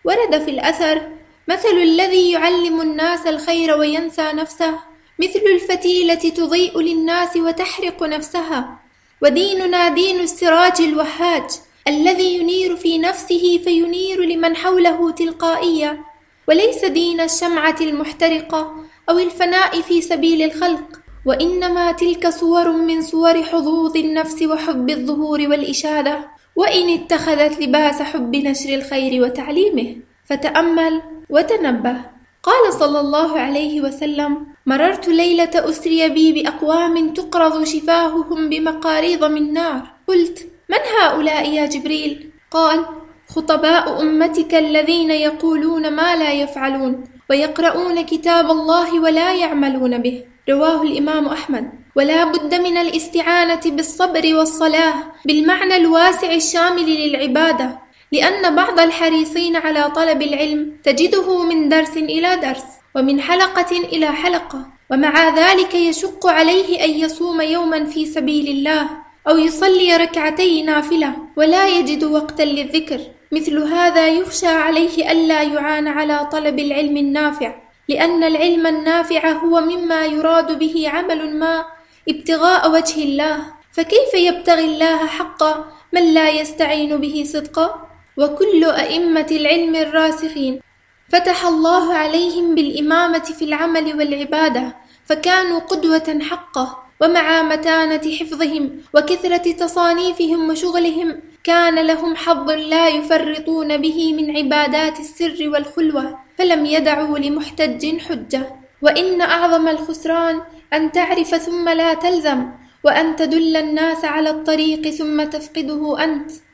ورد في الأثر: مثل الذي يعلم الناس الخير وينسى نفسه مثل الفتيلة تضيء للناس وتحرق نفسها. وديننا دين السراج الوهاج الذي ينير في نفسه فينير لمن حوله تلقائيا، وليس دين الشمعة المحترقة أو الفناء في سبيل الخلق، وإنما تلك صور من صور حظوظ النفس وحب الظهور والإشادة، وإن اتخذت لباس حب نشر الخير وتعليمه. فتأمل وتنبه. قال صلى الله عليه وسلم: مررت ليلة أسري بي بأقوام تقرض شفاههم بمقاريض من نار. قلت: من هؤلاء يا جبريل؟ قال: خطباء أمتك الذين يقولون ما لا يفعلون ويقرؤون كتاب الله ولا يعملون به. رواه الإمام أحمد. ولا بد من الاستعانة بالصبر والصلاة بالمعنى الواسع الشامل للعبادة، لأن بعض الحريصين على طلب العلم تجده من درس إلى درس ومن حلقة إلى حلقة، ومع ذلك يشق عليه أن يصوم يوما في سبيل الله أو يصلي ركعتي نافلة ولا يجد وقتا للذكر. مثل هذا يخشى عليه ألا يعان على طلب العلم النافع، لأن العلم النافع هو مما يراد به عمل ما ابتغاء وجه الله، فكيف يبتغي الله حقا من لا يستعين به صدقا؟ وكل أئمة العلم الراسخين فتح الله عليهم بالإمامة في العمل والعبادة، فكانوا قدوة حقة، ومع متانة حفظهم وكثرة تصانيفهم وشغلهم كان لهم حظ لا يفرطون به من عبادات السر والخلوة، فلم يدعوا لمحتج حجة. وإن أعظم الخسران أن تعرف ثم لا تلزم، وأن تدل الناس على الطريق ثم تفقده أنت.